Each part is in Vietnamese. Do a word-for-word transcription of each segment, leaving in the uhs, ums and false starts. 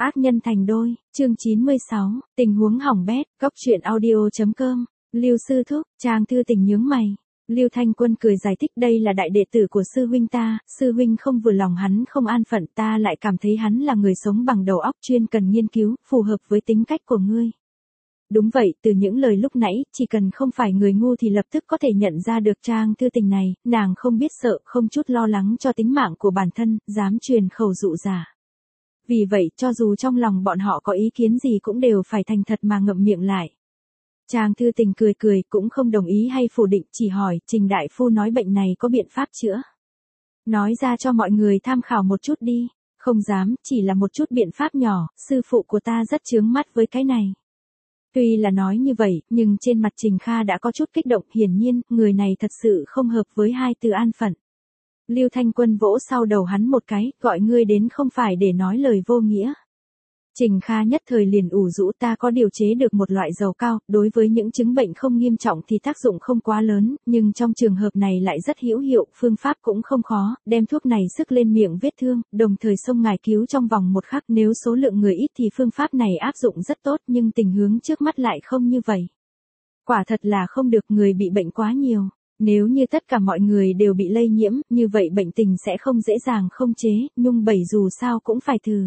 Ác nhân thành đôi, chương chín mươi sáu, tình huống hỏng bét, góc truyện audio.com, Lưu sư thúc, Trang Thư Tình nhướng mày. Lưu Thanh Quân cười giải thích đây là đại đệ tử của sư huynh ta, sư huynh không vừa lòng hắn không an phận, ta lại cảm thấy hắn là người sống bằng đầu óc chuyên cần nghiên cứu, phù hợp với tính cách của ngươi. Đúng vậy, từ những lời lúc nãy, chỉ cần không phải người ngu thì lập tức có thể nhận ra được Trang Thư Tình này, nàng không biết sợ, không chút lo lắng cho tính mạng của bản thân, dám truyền khẩu dụ giả. Vì vậy, cho dù trong lòng bọn họ có ý kiến gì cũng đều phải thành thật mà ngậm miệng lại. Trang Thư Tình cười cười, cũng không đồng ý hay phủ định, chỉ hỏi, Trình đại phu nói bệnh này có biện pháp chữa. Nói ra cho mọi người tham khảo một chút đi. Không dám, chỉ là một chút biện pháp nhỏ, sư phụ của ta rất chướng mắt với cái này. Tuy là nói như vậy, nhưng trên mặt Trình Kha đã có chút kích động, hiển nhiên, người này thật sự không hợp với hai từ an phận. Lưu Thanh Quân vỗ sau đầu hắn một cái, gọi ngươi đến không phải để nói lời vô nghĩa. Trình Kha nhất thời liền ủ rũ, ta có điều chế được một loại dầu cao, đối với những chứng bệnh không nghiêm trọng thì tác dụng không quá lớn, nhưng trong trường hợp này lại rất hữu hiệu, phương pháp cũng không khó, đem thuốc này sức lên miệng vết thương, đồng thời xông ngài cứu trong vòng một khắc, nếu số lượng người ít thì phương pháp này áp dụng rất tốt, nhưng tình huống trước mắt lại không như vậy. Quả thật là không được, người bị bệnh quá nhiều. Nếu như tất cả mọi người đều bị lây nhiễm, như vậy bệnh tình sẽ không dễ dàng không chế, nhung bảy dù sao cũng phải thử.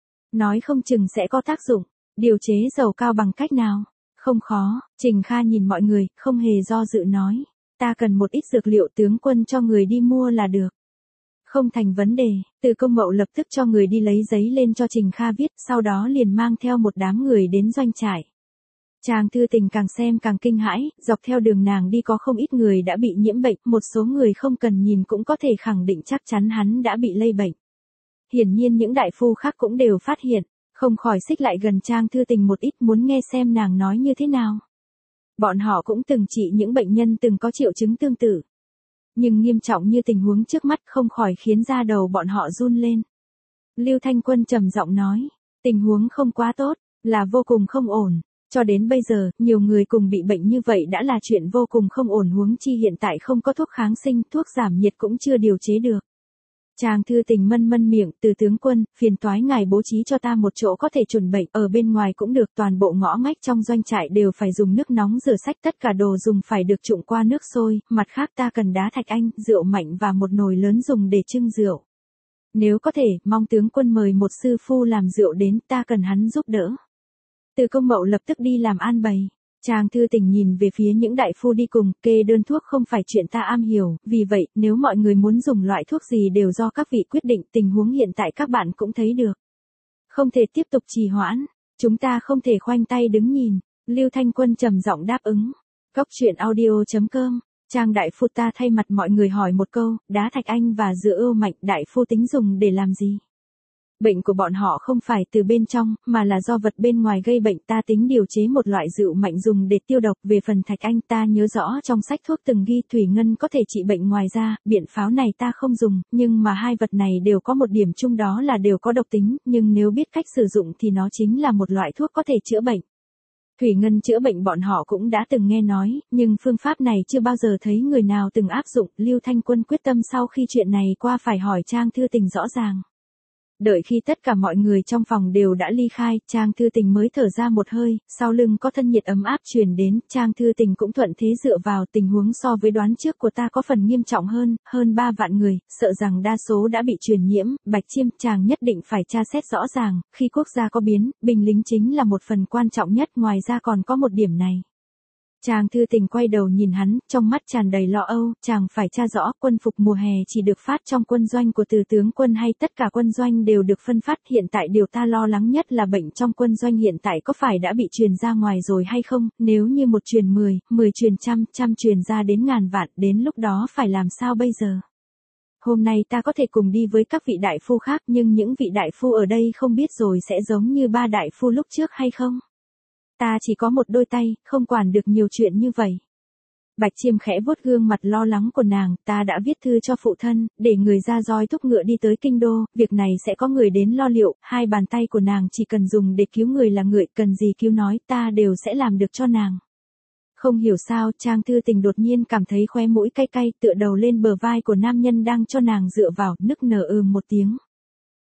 Nói không chừng sẽ có tác dụng. Điều chế dầu cao bằng cách nào? Không khó, Trình Kha nhìn mọi người, không hề do dự nói. Ta cần một ít dược liệu, tướng quân cho người đi mua là được. Không thành vấn đề, Từ Công Mậu lập tức cho người đi lấy giấy lên cho Trình Kha viết, sau đó liền mang theo một đám người đến doanh trại. Trang Thư Tình càng xem càng kinh hãi, dọc theo đường nàng đi có không ít người đã bị nhiễm bệnh, một số người không cần nhìn cũng có thể khẳng định chắc chắn hắn đã bị lây bệnh. Hiển nhiên những đại phu khác cũng đều phát hiện, không khỏi xích lại gần Trang Thư Tình một ít muốn nghe xem nàng nói như thế nào. Bọn họ cũng từng trị những bệnh nhân từng có triệu chứng tương tự. Nhưng nghiêm trọng như tình huống trước mắt không khỏi khiến da đầu bọn họ run lên. Lưu Thanh Quân trầm giọng nói, tình huống không quá tốt, là vô cùng không ổn. Cho đến bây giờ, nhiều người cùng bị bệnh như vậy đã là chuyện vô cùng không ổn, huống chi hiện tại không có thuốc kháng sinh, thuốc giảm nhiệt cũng chưa điều chế được. Trang Thư Tình mân mân miệng, Từ tướng quân, phiền toái ngài bố trí cho ta một chỗ có thể chuẩn bệnh, ở bên ngoài cũng được, toàn bộ ngõ ngách trong doanh trại đều phải dùng nước nóng rửa sạch, tất cả đồ dùng phải được trụng qua nước sôi, mặt khác ta cần đá thạch anh, rượu mạnh và một nồi lớn dùng để trưng rượu. Nếu có thể, mong tướng quân mời một sư phu làm rượu đến, ta cần hắn giúp đỡ. Từ Công Mậu lập tức đi làm an bày. Trang Thư Tình nhìn về phía những đại phu đi cùng, kê đơn thuốc không phải chuyện ta am hiểu, vì vậy, nếu mọi người muốn dùng loại thuốc gì đều do các vị quyết định, tình huống hiện tại các bạn cũng thấy được. Không thể tiếp tục trì hoãn, chúng ta không thể khoanh tay đứng nhìn. Lưu Thanh Quân trầm giọng đáp ứng. Góc truyện audio.com, Trang đại phu, ta thay mặt mọi người hỏi một câu, đá thạch anh và rượu ưu mạnh đại phu tính dùng để làm gì? Bệnh của bọn họ không phải từ bên trong, mà là do vật bên ngoài gây bệnh, ta tính điều chế một loại rượu mạnh dùng để tiêu độc. Về phần thạch anh, ta nhớ rõ trong sách thuốc từng ghi thủy ngân có thể trị bệnh, ngoài ra, biện pháo này ta không dùng, nhưng mà hai vật này đều có một điểm chung, đó là đều có độc tính, nhưng nếu biết cách sử dụng thì nó chính là một loại thuốc có thể chữa bệnh. Thủy ngân chữa bệnh bọn họ cũng đã từng nghe nói, nhưng phương pháp này chưa bao giờ thấy người nào từng áp dụng. Lưu Thanh Quân quyết tâm sau khi chuyện này qua phải hỏi Trang Thư Tình rõ ràng. Đợi khi tất cả mọi người trong phòng đều đã ly khai, Trang Thư Tình mới thở ra một hơi, sau lưng có thân nhiệt ấm áp truyền đến, Trang Thư Tình cũng thuận thế dựa vào. Tình huống so với đoán trước của ta có phần nghiêm trọng hơn, hơn ba vạn người, sợ rằng đa số đã bị truyền nhiễm, Bạch Chiêm, chàng nhất định phải tra xét rõ ràng, khi quốc gia có biến, binh lính chính là một phần quan trọng nhất, ngoài ra còn có một điểm này. Trang Thư Tình quay đầu nhìn hắn, trong mắt tràn đầy lo âu, chàng phải tra rõ, quân phục mùa hè chỉ được phát trong quân doanh của Từ tướng quân hay tất cả quân doanh đều được phân phát, hiện tại điều ta lo lắng nhất là bệnh trong quân doanh hiện tại có phải đã bị truyền ra ngoài rồi hay không, nếu như một truyền mười, mười truyền trăm, trăm truyền ra đến ngàn vạn, đến lúc đó phải làm sao bây giờ? Hôm nay ta có thể cùng đi với các vị đại phu khác, nhưng những vị đại phu ở đây không biết rồi sẽ giống như ba đại phu lúc trước hay không? Ta chỉ có một đôi tay, không quản được nhiều chuyện như vậy. Bạch Chiêm khẽ vuốt gương mặt lo lắng của nàng, ta đã viết thư cho phụ thân, để người ra roi thúc ngựa đi tới kinh đô, việc này sẽ có người đến lo liệu, hai bàn tay của nàng chỉ cần dùng để cứu người là ngựa, cần gì cứu nói, ta đều sẽ làm được cho nàng. Không hiểu sao, Trang Thư Tình đột nhiên cảm thấy khóe mũi cay cay, tựa đầu lên bờ vai của nam nhân đang cho nàng dựa vào, nức nở ừm một tiếng.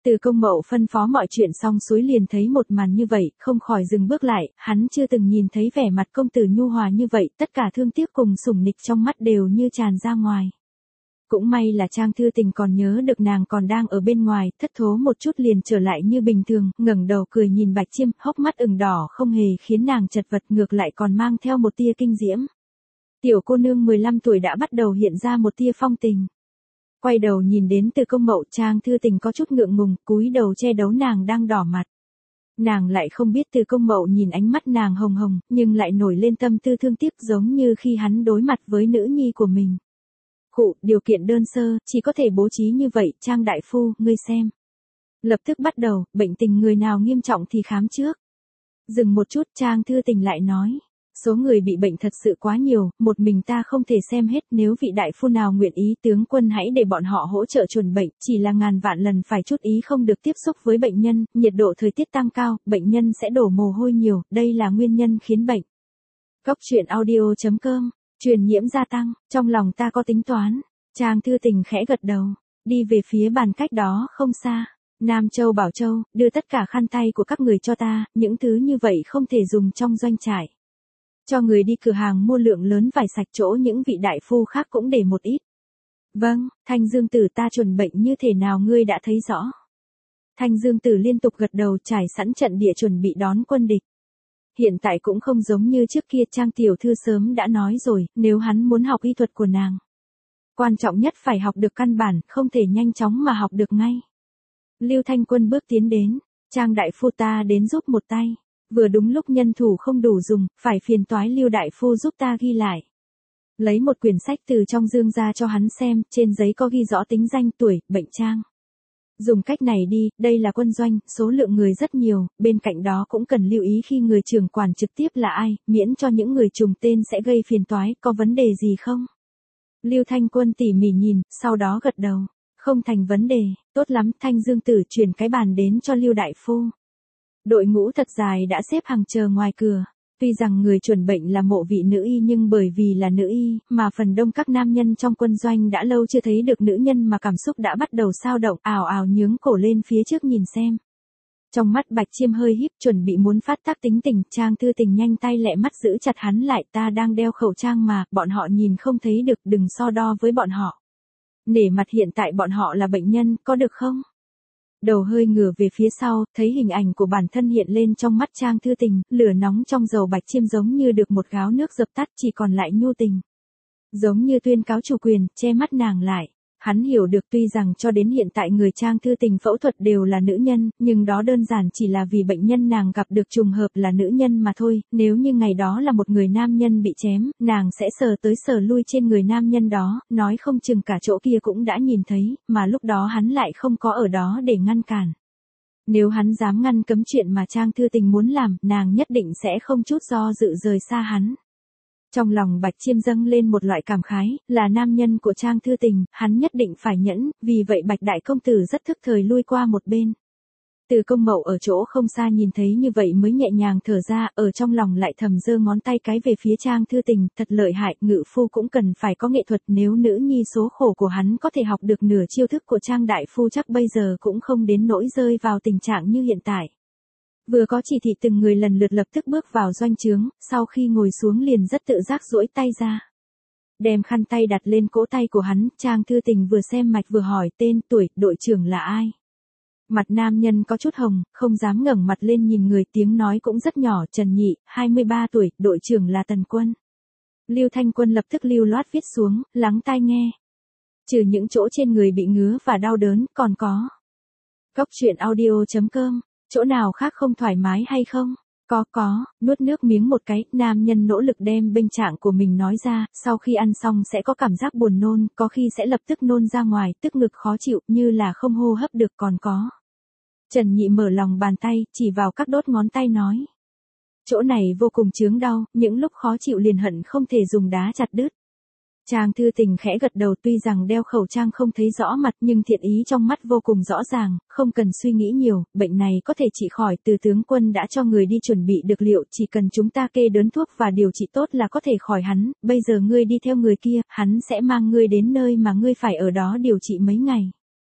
Từ Công Mậu phân phó mọi chuyện xong suối liền thấy một màn như vậy, không khỏi dừng bước lại, hắn chưa từng nhìn thấy vẻ mặt công tử nhu hòa như vậy, tất cả thương tiếc cùng sủng nịch trong mắt đều như tràn ra ngoài. Cũng may là Trang Thư Tình còn nhớ được nàng còn đang ở bên ngoài, thất thố một chút liền trở lại như bình thường, ngẩng đầu cười nhìn Bạch Chiêm, hốc mắt ửng đỏ không hề khiến nàng chật vật, ngược lại còn mang theo một tia kinh diễm. Tiểu cô nương mười lăm tuổi đã bắt đầu hiện ra một tia phong tình. Quay đầu nhìn đến Từ Công Mậu, Trang Thư Tình có chút ngượng ngùng, cúi đầu che đấu nàng đang đỏ mặt. Nàng lại không biết Từ Công Mậu nhìn ánh mắt nàng hồng hồng, nhưng lại nổi lên tâm tư thương tiếc giống như khi hắn đối mặt với nữ nhi của mình. Cụ, điều kiện đơn sơ, chỉ có thể bố trí như vậy, Trang đại phu, ngươi xem. Lập tức bắt đầu, bệnh tình người nào nghiêm trọng thì khám trước. Dừng một chút, Trang Thư Tình lại nói. Số người bị bệnh thật sự quá nhiều, một mình ta không thể xem hết, nếu vị đại phu nào nguyện ý tướng quân hãy để bọn họ hỗ trợ chuẩn bệnh, chỉ là ngàn vạn lần phải chút ý không được tiếp xúc với bệnh nhân, nhiệt độ thời tiết tăng cao, bệnh nhân sẽ đổ mồ hôi nhiều, đây là nguyên nhân khiến bệnh. Cốc truyện audio chấm com, truyền nhiễm gia tăng, trong lòng ta có tính toán. Trang Thư Tình khẽ gật đầu, đi về phía bàn cách đó không xa. Nam Châu Bảo Châu, đưa tất cả khăn tay của các người cho ta, những thứ như vậy không thể dùng trong doanh trại. Cho người đi cửa hàng mua lượng lớn vải sạch, chỗ những vị đại phu khác cũng để một ít. Vâng, Thanh Dương Tử, ta chuẩn bệnh như thế nào ngươi đã thấy rõ. Thanh Dương Tử liên tục gật đầu, trải sẵn trận địa chuẩn bị đón quân địch. Hiện tại cũng không giống như trước kia, Trang tiểu thư sớm đã nói rồi, nếu hắn muốn học y thuật của nàng. Quan trọng nhất phải học được căn bản, không thể nhanh chóng mà học được ngay. Lưu Thanh Quân bước tiến đến, Trang đại phu ta đến giúp một tay. Vừa đúng lúc nhân thủ không đủ dùng, phải phiền toái Lưu đại phu giúp ta ghi lại. Lấy một quyển sách từ trong dương ra cho hắn xem, trên giấy có ghi rõ tính danh, tuổi, bệnh trang. Dùng cách này đi, đây là quân doanh, số lượng người rất nhiều, bên cạnh đó cũng cần lưu ý khi người trưởng quản trực tiếp là ai, miễn cho những người trùng tên sẽ gây phiền toái, có vấn đề gì không? Lưu Thanh Quân tỉ mỉ nhìn, sau đó gật đầu, không thành vấn đề, tốt lắm, Thanh Dương Tử chuyển cái bàn đến cho Lưu đại phu. Đội ngũ thật dài đã xếp hàng chờ ngoài cửa. Tuy rằng người chuẩn bệnh là mộ vị nữ y, nhưng bởi vì là nữ y, mà phần đông các nam nhân trong quân doanh đã lâu chưa thấy được nữ nhân mà cảm xúc đã bắt đầu xao động, ào ào nhướng cổ lên phía trước nhìn xem. Trong mắt Bạch Chiêm hơi híp, chuẩn bị muốn phát tác tính tình, Trang Thư Tình nhanh tay lẹ mắt giữ chặt hắn lại, ta đang đeo khẩu trang mà, bọn họ nhìn không thấy được, đừng so đo với bọn họ. Nể mặt hiện tại bọn họ là bệnh nhân, có được không? Đầu hơi ngửa về phía sau, thấy hình ảnh của bản thân hiện lên trong mắt Trang Thư Tình, lửa nóng trong dầu Bạch Chiêm giống như được một gáo nước dập tắt, chỉ còn lại nhu tình. Giống như tuyên cáo chủ quyền, che mắt nàng lại. Hắn hiểu được tuy rằng cho đến hiện tại người Trang Thư Tình phẫu thuật đều là nữ nhân, nhưng đó đơn giản chỉ là vì bệnh nhân nàng gặp được trùng hợp là nữ nhân mà thôi, nếu như ngày đó là một người nam nhân bị chém, nàng sẽ sờ tới sờ lui trên người nam nhân đó, nói không chừng cả chỗ kia cũng đã nhìn thấy, mà lúc đó hắn lại không có ở đó để ngăn cản. Nếu hắn dám ngăn cấm chuyện mà Trang Thư Tình muốn làm, nàng nhất định sẽ không chút do dự rời xa hắn. Trong lòng Bạch Chiêm dâng lên một loại cảm khái, là nam nhân của Trang Thư Tình, hắn nhất định phải nhẫn, vì vậy Bạch Đại Công Tử rất thức thời lui qua một bên. Từ Công Mậu ở chỗ không xa nhìn thấy như vậy mới nhẹ nhàng thở ra, ở trong lòng lại thầm giơ ngón tay cái về phía Trang Thư Tình, thật lợi hại, ngự phu cũng cần phải có nghệ thuật, nếu nữ nhi số khổ của hắn có thể học được nửa chiêu thức của Trang Đại Phu chắc bây giờ cũng không đến nỗi rơi vào tình trạng như hiện tại. Vừa có chỉ thị từng người lần lượt lập tức bước vào doanh trướng, sau khi ngồi xuống liền rất tự giác duỗi tay ra. Đem khăn tay đặt lên cỗ tay của hắn, Trang Thư Tình vừa xem mạch vừa hỏi tên, tuổi, đội trưởng là ai. Mặt nam nhân có chút hồng, không dám ngẩng mặt lên nhìn người, tiếng nói cũng rất nhỏ, Trần Nhị, hai mươi ba tuổi, đội trưởng là Tần Quân. Lưu Thanh Quân lập tức lưu loát viết xuống, lắng tai nghe. Trừ những chỗ trên người bị ngứa và đau đớn, còn có. Cốc truyện audio chấm com, chỗ nào khác không thoải mái hay không? Có có, nuốt nước miếng một cái, nam nhân nỗ lực đem bệnh trạng của mình nói ra, sau khi ăn xong sẽ có cảm giác buồn nôn, có khi sẽ lập tức nôn ra ngoài, tức ngực khó chịu, như là không hô hấp được còn có. Trần Nhị mở lòng bàn tay, chỉ vào các đốt ngón tay nói. Chỗ này vô cùng chướng đau, những lúc khó chịu liền hận không thể dùng đá chặt đứt. Trang Thư Tình khẽ gật đầu, tuy rằng đeo khẩu trang không thấy rõ mặt nhưng thiện ý trong mắt vô cùng rõ ràng, không cần suy nghĩ nhiều, bệnh này có thể trị khỏi, Từ tướng quân đã cho người đi chuẩn bị được liệu, chỉ cần chúng ta kê đơn thuốc và điều trị tốt là có thể khỏi hắn, bây giờ ngươi đi theo người kia, hắn sẽ mang ngươi đến nơi mà ngươi phải ở đó điều trị mấy ngày.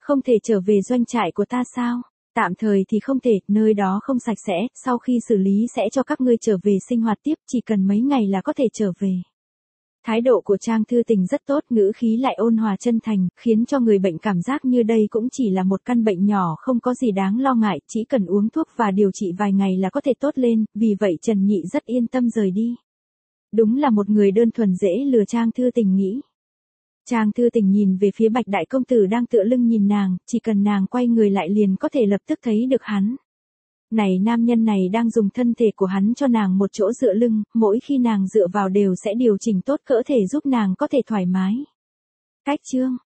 Không thể trở về doanh trại của ta sao? Tạm thời thì không thể, nơi đó không sạch sẽ, sau khi xử lý sẽ cho các ngươi trở về sinh hoạt tiếp, chỉ cần mấy ngày là có thể trở về. Thái độ của Trang Thư Tình rất tốt, ngữ khí lại ôn hòa chân thành, khiến cho người bệnh cảm giác như đây cũng chỉ là một căn bệnh nhỏ không có gì đáng lo ngại, chỉ cần uống thuốc và điều trị vài ngày là có thể tốt lên, vì vậy Trần Nhị rất yên tâm rời đi. Đúng là một người đơn thuần dễ lừa, Trang Thư Tình nghĩ. Trang Thư Tình nhìn về phía Bạch Đại Công Tử đang tựa lưng nhìn nàng, chỉ cần nàng quay người lại liền có thể lập tức thấy được hắn. Này, nam nhân này đang dùng thân thể của hắn cho nàng một chỗ dựa lưng, mỗi khi nàng dựa vào đều sẽ điều chỉnh tốt cơ thể giúp nàng có thể thoải mái. Cách chương